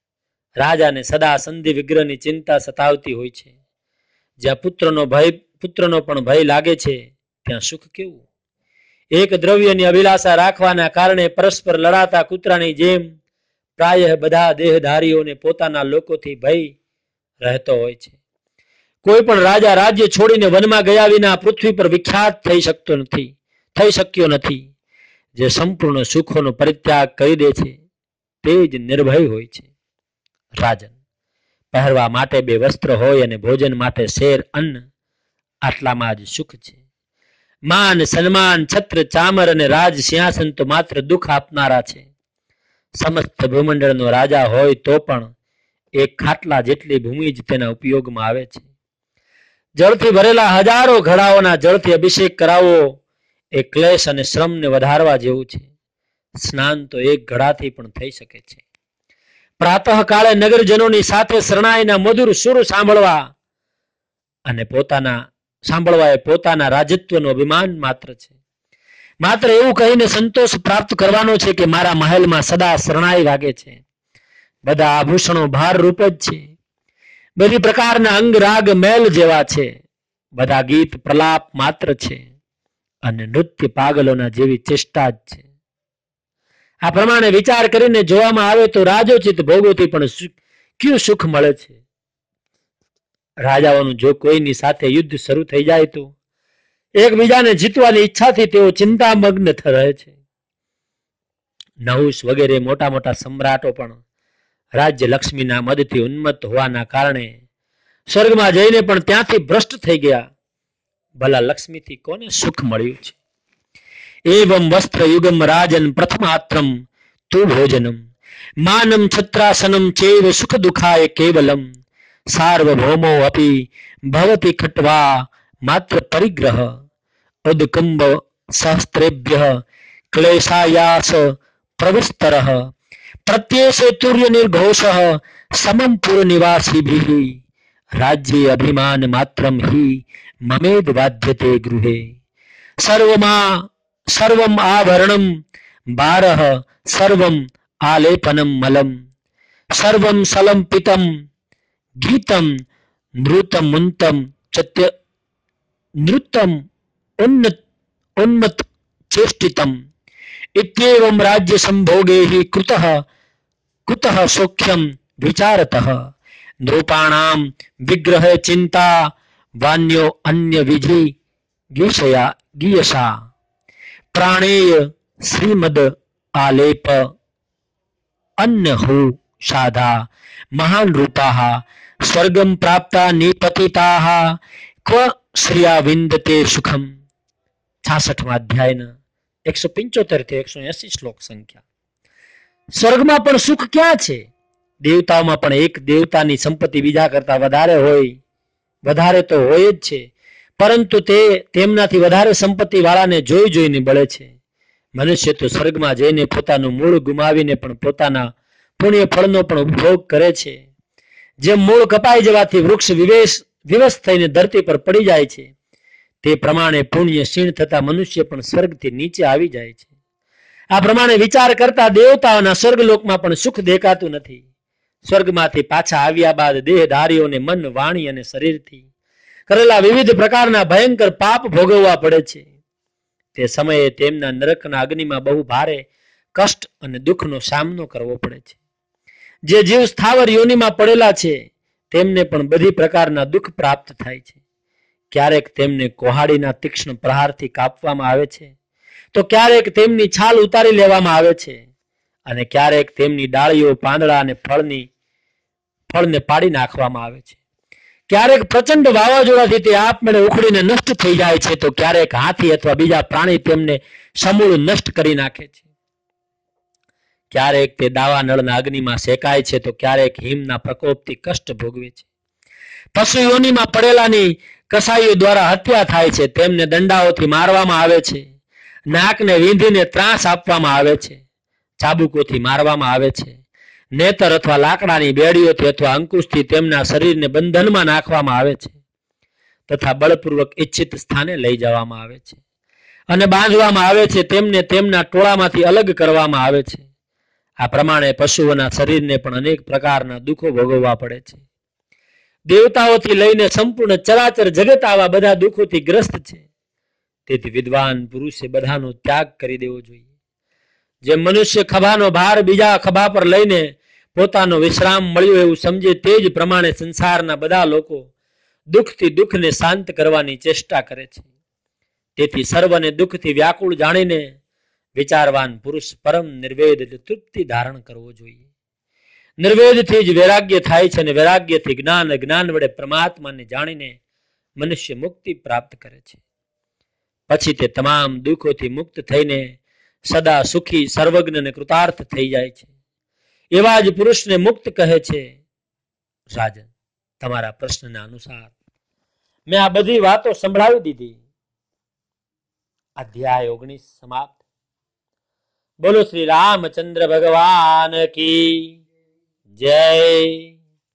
રાજાને સદા સંધિ વિગ્રહની ચિંતા સતાવતી હોય છે. જ્યાં પુત્રનો ભય પુત્રનો પણ ભય લાગે છે ત્યાં સુખ કેવું? એક દ્રવ્યની અભિલાષા રાખવાના કારણે પરસ્પર લડાતા કૂતરાની જેમ પ્રાયઃ બધા દેહધારીઓને પોતાના લોકોથી ભય રહેતો હોય છે. કોઈ પણ રાજા રાજ્ય છોડીને વનમાં ગયા વિના પૃથ્વી પર વિખ્યાત થઈ શકતો નથી થઈ શક્યો નથી. જે સંપૂર્ણ સુખોનો પરિત્યાગ કરી દે છે તે જ નિર્ભય હોય છે. રાજન પહેરવા માટે બે વસ્ત્ર હોય અને ભોજન માટે શેર અન્ન, આટલામાં જ સુખ છે. માન સન્માન છત્ર ચામર અને રાજ સિંહાસન તો માત્ર દુઃખ આપનારા છે. સમસ્ત ભૂમંડળનો રાજા હોય તો પણ એક ખાટલા જેટલી ભૂમિ જ તેના ઉપયોગમાં આવે છે. જળથી ભરેલા હજારો ઘડાઓના જળથી અભિષેક કરાવવો એ ક્લેશ અને શ્રમને વધારવા જેવું છે. સ્નાન તો એક ઘડાથી પણ થઈ શકે છે. પ્રાતઃકાળે નગરજનોની સાથે શરણાઈના મધુર સુર સાંભળવા અને પોતાના સાંભળવા એ પોતાના રાજત્વનું અભિમાન માત્ર છે. માત્ર એવું કહીને સંતોષ પ્રાપ્ત કરવાનો છે કે મારા મહેલમાં સદા શરણાઈ વાગે છે. બધા આભૂષણો ભાર રૂપ જ છે. બધી પ્રકારના અંગ રાગ મેલ જેવા છે. બધા ગીત પ્રલાપ માત્ર છે અને નૃત્ય પાગલોના જેવી ચેષ્ટા જ છે. આ પ્રમાણે વિચાર કરીને જોવામાં આવે તો રાજોચિત ભોગોથી પણ ક્યું સુખ મળે છે? રાજાઓનું જો કોઈની સાથે યુદ્ધ શરૂ થઈ જાય તો એકબીજાને જીતવાની ઈચ્છાથી તેઓ ચિંતામગ્ન રહે છે. નહુસ વગેરે મોટા મોટા સમ્રાટો પણ રાજ્ય લક્ષ્મીના મદથી ઉન્મત્ત હોવાના કારણે સ્વર્ગમાં જઈને પણ ત્યાંથી ભ્રષ્ટ થઈ ગયા. ભલા લક્ષ્મીથી કોને સુખ મળ્યું છે? એવમ વસ્ત્ર યુગમ રાજન પ્રથમાત્રમ તુ ભોજનમ માનમ છત્રાસનમ ચૈવ સુખ દુખાય કેવલમ સાર્વભૌમો અપી ભવતિ ખટ્વા માત્ર પરિગ્રહ ઉદકંબ સહસ્ત્રેભ્ય ક્લેશાયાસ પ્રવિસ્તરઃ પ્રત્યેશે તુર્ય નિર્ઘોષ સમમ પુર નિવાસીભિઃ રાજ્યે અભિમાન માત્રમ હિ મમેદ વાધ્યતે ગૃહે સર્વમા સર્વમ આભરણમ બારઃ સર્વમ આલેપનમ મલમ સર્વમ સલંપિતમ ગીતમ નૃતમ મુંતમ ચત્ય નૃતમ ઉન્નત ઉન્મત ચેષ્ટિતમ ઇત્યેવમ રાજ્ય સંભોગેઃ કૃતઃ કુતઃ સૌખ્યમ વિચારતઃ નૃપાણામ વિગ્રહ ચિંતા વાન્યો અન્ય વિધિ ગીષયા ગીયસા પ્રાણેય શ્રીમદ આલેપ અન્યહુ સાધા મહાન રૂપાઃ સ્વર્ગમ પ્રાપ્તા નિપતિતાઃ ક્વ શ્રિયા વિંદતે સુખમ. છાસઠમા અધ્યાયના એકસો પંચોતેર થી એકસો એસી શ્લોક સંખ્યા. સ્વર્ગમાં પણ સુખ ક્યાં છે? દેવતાઓમાં પણ એક દેવતાની સંપત્તિ બીજા કરતા વધારે હોય વધારે તો હોય જ છે, પરંતુ તે તેમનાથી વધારે સંપત્તિ વાળાને જોઈ જોઈને બળે છે. મનુષ્ય તો સ્વર્ગમાં જઈને પોતાનું મૂળ ગુમાવીને પણ પોતાના પુણ્ય ફળનો પણ ઉપભોગ કરે છે. જેમ મૂળ કપાઈ જવાથી વૃક્ષ વિવેશ વિવશ થઈને ધરતી પર પડી જાય છે, તે પ્રમાણે પુણ્ય ક્ષીણ થતા મનુષ્ય પણ સ્વર્ગથી નીચે આવી જાય છે. આ પ્રમાણે વિચાર કરતા દેવતાઓના સ્વર્ગલોકમાં પણ સુખ દેખાતું નથી. સ્વર્ગમાંથી પાછા આવ્યા બાદ દેહધારીઓને મન, વાણી અને શરીરથી કરેલા વિવિધ પ્રકારના ભયંકર પાપ ભોગવવા પડે છે. તે સમયે તેમના નરકના અગ્નિમાં બહુ ભારે કષ્ટ અને દુઃખનો સામનો કરવો પડે છે. જે જીવ સ્થાવર યોનિમાં પડેલા છે તેમને પણ બધી પ્રકારના દુઃખ પ્રાપ્ત થાય છે. ક્યારેક તેમને કોહાડીના તીક્ષ્ણ પ્રહારથી કાપવામાં આવે છે, તો ક્યારેક તેમની છાલ ઉતારી લેવામાં આવે છે, અને ક્યારેક તેમની ડાળીઓ, પાંદડા અને ફળની ફળને પાડી નાખવામાં આવે છે. ક્યારેક પ્રચંડ વાવાઝોડાથી તે આપમેળે ઉખડીને નષ્ટ થઈ જાય છે, તો ક્યારેક હાથી અથવા બીજા પ્રાણી તેમને સમૂળ નષ્ટ કરી નાખે છે. ક્યારેક તે દાવા નળના અગ્નિમાં શેકાય છે, તો ક્યારેક હિમના પ્રકોપથી કષ્ટ ભોગવે છે. પશુ યોનિમાં પડેલાની કસાઈઓ દ્વારા હત્યા થાય છે, તેમને દંડાઓથી મારવામાં આવે છે, નાકને વીંધીને ત્રાસ આપવામાં આવે છે, ચાબુકોથી મારવામાં આવે છે, નેતર અથવા લાકડાની બેડીઓથી અથવા અંકુશથી તેમના શરીરને બંધનમાં નાખવામાં આવે છે, તથા બળપૂર્વક ઈચ્છિત સ્થાને લઈ જવામાં આવે છે અને બાંધવામાં આવે છે. તેમને તેમના ટોળામાંથી અલગ કરવામાં આવે છે. આ પ્રમાણે પશુઓના શરીરને પણ અનેક પ્રકારના દુઃખો ભોગવવા પડે છે. દેવતાઓથી લઈને સંપૂર્ણ ચરાચર જગત આવા બધા દુઃખોથી ગ્રસ્ત છે. તેથી વિદ્વાન પુરુષે બધાનો ત્યાગ કરી દેવો જોઈએ. જેમ મનુષ્ય ખભાનો ભાર બીજા ખભા પર લઈને પોતાનો વિશ્રામ મળ્યો એવું સમજે, તે જ પ્રમાણે સંસારના બધા લોકો દુઃખથી દુઃખને શાંત કરવાની ચેષ્ટા કરે છે. તેથી સર્વને દુઃખથી વ્યાકુળ જાણીને વિચારવાન પુરુષ પરમ નિર્વેદ તૃપ્તિ ધારણ કરવો જોઈએ. નિર્વેદથી જ વૈરાગ્ય થાય છે, અને વૈરાગ્યથી જ્ઞાન, જ્ઞાન વડે પરમાત્માને જાણીને મનુષ્ય મુક્તિ પ્રાપ્ત કરે છે. પછી તે તમામ દુઃખોથી મુક્ત થઈને સદા સુખી, સર્વજ્ઞ અને કૃતાર્થ થઈ જાય છે. એવા જ પુરુષને મુક્ત કહે છે. રાજન, તમારા પ્રશ્નના અનુસાર મેં આ બધી વાતો સંભળાવી દીધી. અધ્યાય ઓગણીસ સમાપ્ત. બોલો શ્રી રામચંદ્ર ભગવાન કી જય.